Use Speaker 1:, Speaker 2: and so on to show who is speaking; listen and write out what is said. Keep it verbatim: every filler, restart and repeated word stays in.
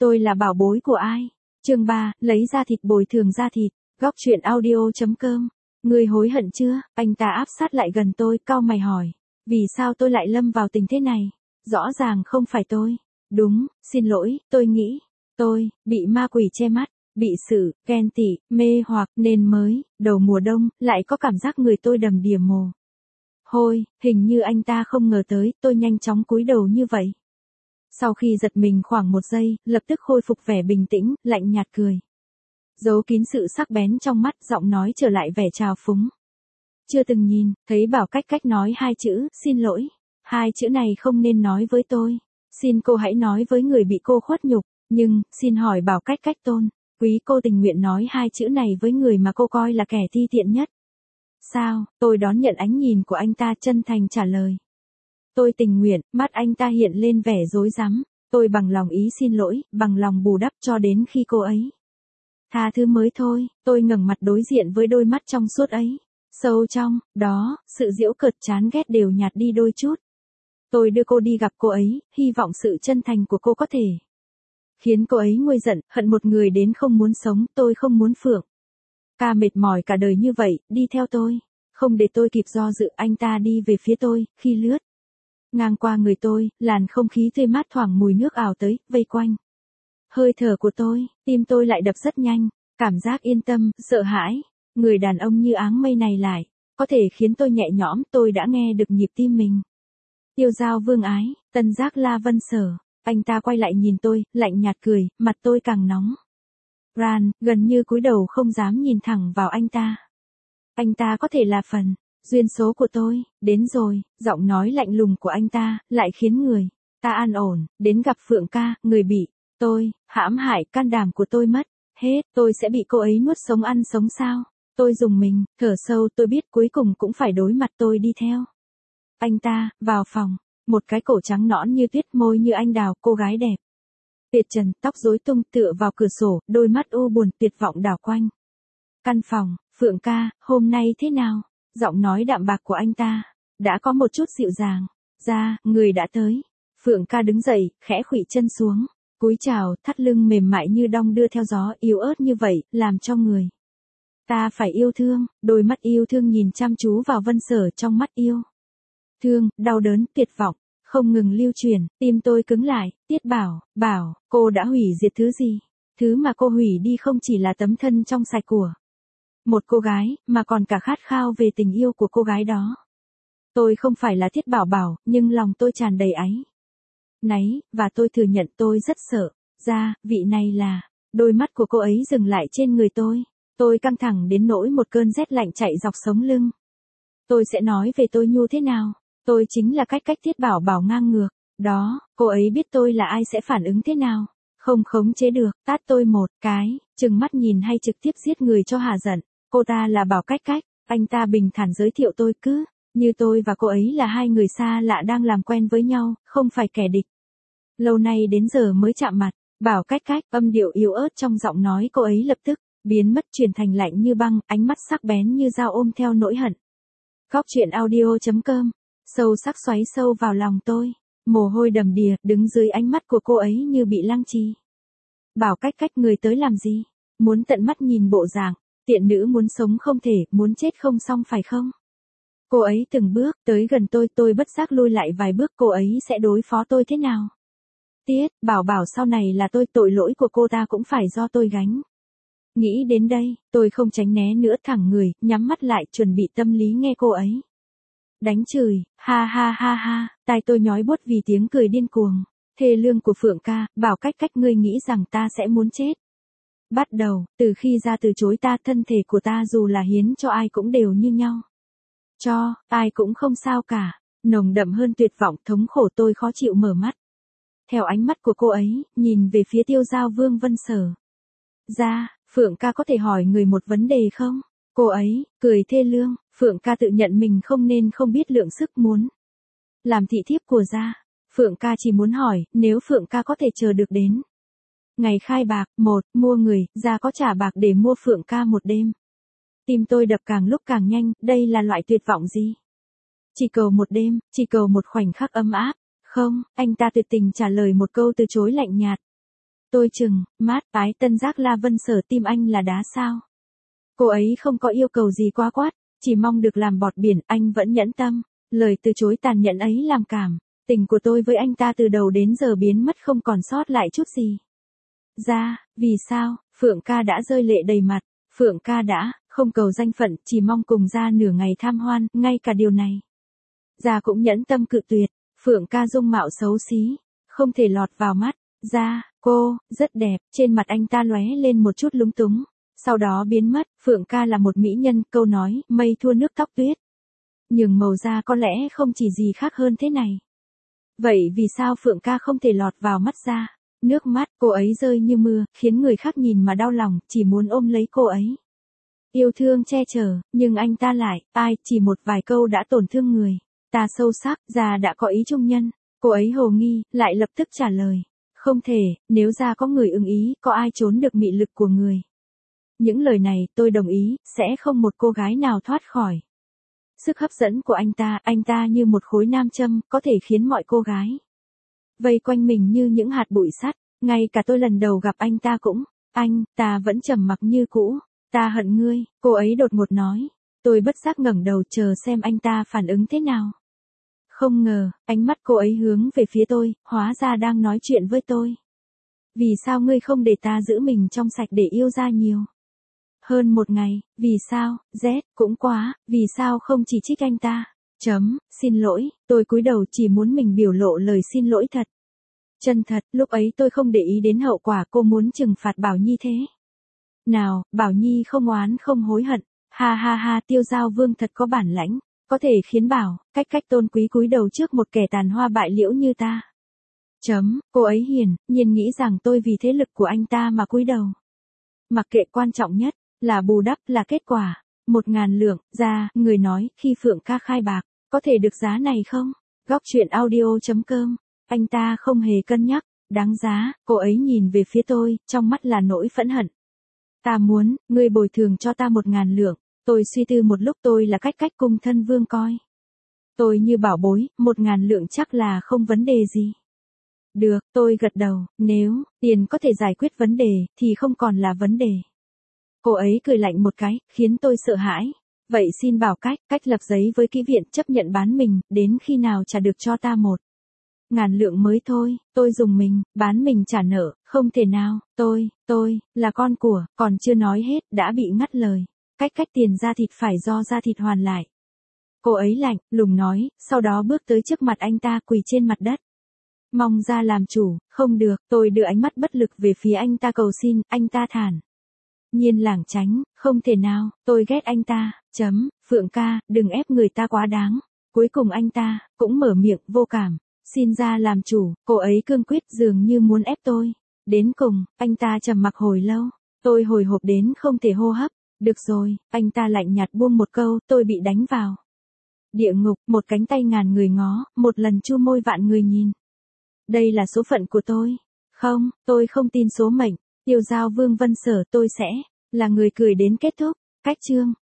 Speaker 1: tôi là bảo bối của ai? Chương ba, lấy ra thịt bồi thường ra thịt. Góc truyện audio.com. Ngươi hối hận chưa? Anh ta áp sát lại gần tôi, cau mày hỏi. Vì sao tôi lại lâm vào tình thế này? Rõ ràng không phải tôi. Đúng, xin lỗi, tôi nghĩ. Tôi, bị ma quỷ che mắt, bị sự, ghen tị, mê hoặc, nên mới, đầu mùa đông, lại có cảm giác người tôi đầm đìa mồ hôi, hình như anh ta không ngờ tới, tôi nhanh chóng cúi đầu như vậy. Sau khi giật mình khoảng một giây, lập tức khôi phục vẻ bình tĩnh, lạnh nhạt cười. Giấu kín sự sắc bén trong mắt, giọng nói trở lại vẻ trào phúng. Chưa từng nhìn, thấy Bảo Cách Cách nói hai chữ, xin lỗi. Hai chữ này không nên nói với tôi. Xin cô hãy nói với người bị cô khuất nhục. Nhưng, xin hỏi Bảo Cách Cách tôn, quý cô tình nguyện nói hai chữ này với người mà cô coi là kẻ ti tiện nhất. Sao? Tôi đón nhận ánh nhìn của anh ta, chân thành trả lời. Tôi tình nguyện. Mắt anh ta hiện lên vẻ rối rắm. Tôi bằng lòng ý xin lỗi, bằng lòng bù đắp cho đến khi cô ấy tha thứ mới thôi. Tôi ngẩng mặt đối diện với đôi mắt trong suốt ấy. Sâu trong đó, sự giễu cợt chán ghét đều nhạt đi đôi chút. Tôi đưa cô đi gặp cô ấy, hy vọng sự chân thành của cô có thể khiến cô ấy nguôi giận, hận một người đến không muốn sống. Tôi không muốn Phượng ca mệt mỏi cả đời như vậy, đi theo tôi. Không để tôi kịp do dự, anh ta đi về phía tôi. Khi lướt ngang qua người tôi, làn không khí tươi mát thoảng mùi nước ảo tới, vây quanh hơi thở của tôi. Tim tôi lại đập rất nhanh, cảm giác yên tâm, sợ hãi. Người đàn ông như áng mây này lại có thể khiến tôi nhẹ nhõm. Tôi đã nghe được nhịp tim mình. Tiêu Giao Vương Ái, Tân Giác La Vân Sở. Anh ta quay lại nhìn tôi, lạnh nhạt cười, mặt tôi càng nóng ran, gần như cúi đầu không dám nhìn thẳng vào anh ta. Anh ta có thể là phần duyên số của tôi. Đến rồi. Giọng nói lạnh lùng của anh ta lại khiến người ta an ổn. Đến gặp Phượng ca, người bị tôi hãm hại can đảm của tôi mất hết. Tôi sẽ bị cô ấy nuốt sống ăn sống sao? Tôi rùng mình, thở sâu. Tôi biết cuối cùng cũng phải đối mặt. Tôi đi theo anh ta vào phòng. Một cái cổ trắng nõn như tuyết, môi như anh đào, cô gái đẹp tuyệt trần, tóc rối tung, tựa vào cửa sổ, đôi mắt u buồn tuyệt vọng đảo quanh căn phòng. Phượng ca, hôm nay thế nào? Giọng nói đạm bạc của anh ta đã có một chút dịu dàng. Ra, người đã tới. Phượng ca đứng dậy, khẽ khuỵu chân xuống, cúi chào, thắt lưng mềm mại như đong đưa theo gió, yếu ớt như vậy, làm cho người ta phải yêu thương. Đôi mắt yêu thương nhìn chăm chú vào Vân Sở, trong mắt yêu thương, đau đớn, tuyệt vọng không ngừng lưu truyền. Tim tôi cứng lại. Tiết Bảo, Bảo, cô đã hủy diệt thứ gì? Thứ mà cô hủy đi không chỉ là tấm thân trong sạch của một cô gái, mà còn cả khát khao về tình yêu của cô gái đó. Tôi không phải là Tiết Bảo Bảo, nhưng lòng tôi tràn đầy áy náy, và tôi thừa nhận tôi rất sợ. Ra, vị này là. Đôi mắt của cô ấy dừng lại trên người tôi. Tôi căng thẳng đến nỗi một cơn rét lạnh chạy dọc sống lưng. Tôi sẽ nói về tôi Nhu thế nào? Tôi chính là Cách Cách. Tiết Bảo Bảo ngang ngược. Đó, cô ấy biết tôi là ai sẽ phản ứng thế nào? Không khống chế được, tát tôi một cái, trừng mắt nhìn hay trực tiếp giết người cho hà giận. Cô ta là Bảo Cách Cách. Anh ta bình thản giới thiệu tôi, cứ như tôi và cô ấy là hai người xa lạ đang làm quen với nhau, không phải kẻ địch. Lâu nay đến giờ mới chạm mặt. Bảo Cách Cách, âm điệu yếu ớt trong giọng nói cô ấy lập tức biến mất, chuyển thành lạnh như băng, ánh mắt sắc bén như dao ôm theo nỗi hận. Góc truyện audio.com. Sâu sắc xoáy sâu vào lòng tôi. Mồ hôi đầm đìa, đứng dưới ánh mắt của cô ấy như bị lăng trì. Bảo Cách Cách, người tới làm gì? Muốn tận mắt nhìn bộ dạng tiện nữ muốn sống không thể, muốn chết không xong phải không? Cô ấy từng bước tới gần tôi, tôi bất giác lui lại vài bước. Cô ấy sẽ đối phó tôi thế nào? Tiết Bảo Bảo sau này là tôi, tội lỗi của cô ta cũng phải do tôi gánh. Nghĩ đến đây, tôi không tránh né nữa, thẳng người, nhắm mắt lại, chuẩn bị tâm lý nghe cô ấy đánh chửi. Ha ha ha ha, tai tôi nhói buốt vì tiếng cười điên cuồng thê lương của Phượng ca. Bảo Cách Cách, ngươi nghĩ rằng ta sẽ muốn chết? Bắt đầu, từ khi ra từ chối ta, thân thể của ta dù là hiến cho ai cũng đều như nhau. Cho, ai cũng không sao cả. Nồng đậm hơn tuyệt vọng, thống khổ. Tôi khó chịu mở mắt. Theo ánh mắt của cô ấy, nhìn về phía Tiêu Giao Vương Vân Sở. Ra, Phượng ca có thể hỏi người một vấn đề không? Cô ấy, cười thê lương. Phượng ca tự nhận mình không nên không biết lượng sức muốn làm thị thiếp của Gia. Phượng ca chỉ muốn hỏi, nếu Phượng ca có thể chờ được đến ngày khai bạc, một, mua người, Gia có trả bạc để mua Phượng ca một đêm. Tim tôi đập càng lúc càng nhanh, đây là loại tuyệt vọng gì? Chỉ cầu một đêm, chỉ cầu một khoảnh khắc ấm áp. Không, anh ta tuyệt tình trả lời một câu từ chối lạnh nhạt. Tôi chừng, mát, ái Tân Giác La Vân Sở tim anh là đá sao? Cô ấy không có yêu cầu gì quá quát, chỉ mong được làm bọt biển, anh vẫn nhẫn tâm. Lời từ chối tàn nhẫn ấy làm cảm. Tình của tôi với anh ta từ đầu đến giờ biến mất không còn sót lại chút gì. Ra, vì sao, Phượng ca đã rơi lệ đầy mặt. Phượng ca đã, không cầu danh phận, chỉ mong cùng ra nửa ngày tham hoan, ngay cả điều này. Ra cũng nhẫn tâm cự tuyệt. Phượng ca dung mạo xấu xí, không thể lọt vào mắt. Ra, cô, rất đẹp, trên mặt anh ta lóe lên một chút lúng túng. Sau đó biến mất, Phượng ca là một mỹ nhân, câu nói, mây thua nước tóc tuyết. Nhưng màu da có lẽ không chỉ gì khác hơn thế này. Vậy vì sao Phượng ca không thể lọt vào mắt ra? Nước mắt cô ấy rơi như mưa, khiến người khác nhìn mà đau lòng, chỉ muốn ôm lấy cô ấy. Yêu thương che chở, nhưng anh ta lại, ai, chỉ một vài câu đã tổn thương người. Ta sâu sắc, Ra đã có ý trung nhân. Cô ấy hồ nghi, lại lập tức trả lời. Không thể, nếu Ra có người ưng ý, có ai trốn được mị lực của người. Những lời này, tôi đồng ý, sẽ không một cô gái nào thoát khỏi. Sức hấp dẫn của anh ta, anh ta như một khối nam châm, có thể khiến mọi cô gái vây quanh mình như những hạt bụi sắt. Ngay cả tôi lần đầu gặp anh ta cũng, anh, ta vẫn trầm mặc như cũ. Ta hận ngươi, cô ấy đột ngột nói. Tôi bất giác ngẩng đầu chờ xem anh ta phản ứng thế nào. Không ngờ, ánh mắt cô ấy hướng về phía tôi, hóa ra đang nói chuyện với tôi. Vì sao ngươi không để ta giữ mình trong sạch để yêu Ra nhiều? Hơn một ngày, vì sao, Z, cũng quá, vì sao không chỉ trích anh ta? Chấm, xin lỗi, tôi cúi đầu chỉ muốn mình biểu lộ lời xin lỗi thật. Chân thật, lúc ấy tôi không để ý đến hậu quả cô muốn trừng phạt Bảo Nhi thế. Nào, Bảo Nhi không oán không hối hận, ha ha ha Tiêu Giao Vương thật có bản lãnh, có thể khiến Bảo, cách cách tôn quý cúi đầu trước một kẻ tàn hoa bại liễu như ta. Chấm, cô ấy hiền, nhiên nghĩ rằng tôi vì thế lực của anh ta mà cúi đầu. Mặc kệ quan trọng nhất, là bù đắp, là kết quả. Một ngàn lượng, Ra, người nói, khi Phượng ca khai bạc, có thể được giá này không? Góc truyện audio.com, anh ta không hề cân nhắc, đáng giá, cô ấy nhìn về phía tôi, trong mắt là nỗi phẫn hận. Ta muốn, ngươi bồi thường cho ta một ngàn lượng, tôi suy tư một lúc tôi là cách cách cung thân vương coi. Tôi như bảo bối, một ngàn lượng chắc là không vấn đề gì. Được, tôi gật đầu, nếu, tiền có thể giải quyết vấn đề, thì không còn là vấn đề. Cô ấy cười lạnh một cái, khiến tôi sợ hãi. Vậy xin bảo cách, cách lập giấy với kỹ viện chấp nhận bán mình, đến khi nào trả được cho ta một ngàn lượng mới thôi, tôi dùng mình, bán mình trả nợ, không thể nào, tôi, tôi, là con của, còn chưa nói hết, đã bị ngắt lời. Cách cách tiền ra thịt phải do ra thịt hoàn lại. Cô ấy lạnh, lùng nói, sau đó bước tới trước mặt anh ta quỳ trên mặt đất. Mong Ra làm chủ, không được, tôi đưa ánh mắt bất lực về phía anh ta cầu xin, anh ta thản nhiên lảng tránh, không thể nào, tôi ghét anh ta, chấm, Phượng ca, đừng ép người ta quá đáng. Cuối cùng anh ta, cũng mở miệng, vô cảm, xin Ra làm chủ, cô ấy cương quyết dường như muốn ép tôi. Đến cùng, anh ta trầm mặc hồi lâu, tôi hồi hộp đến không thể hô hấp, được rồi, anh ta lạnh nhạt buông một câu, tôi bị đánh vào địa ngục, một cánh tay ngàn người ngó, một lần chu môi vạn người nhìn. Đây là số phận của tôi. Không, tôi không tin số mệnh. Tiêu Giao Vương Vân Sở tôi sẽ là người cười đến kết thúc. Cách chương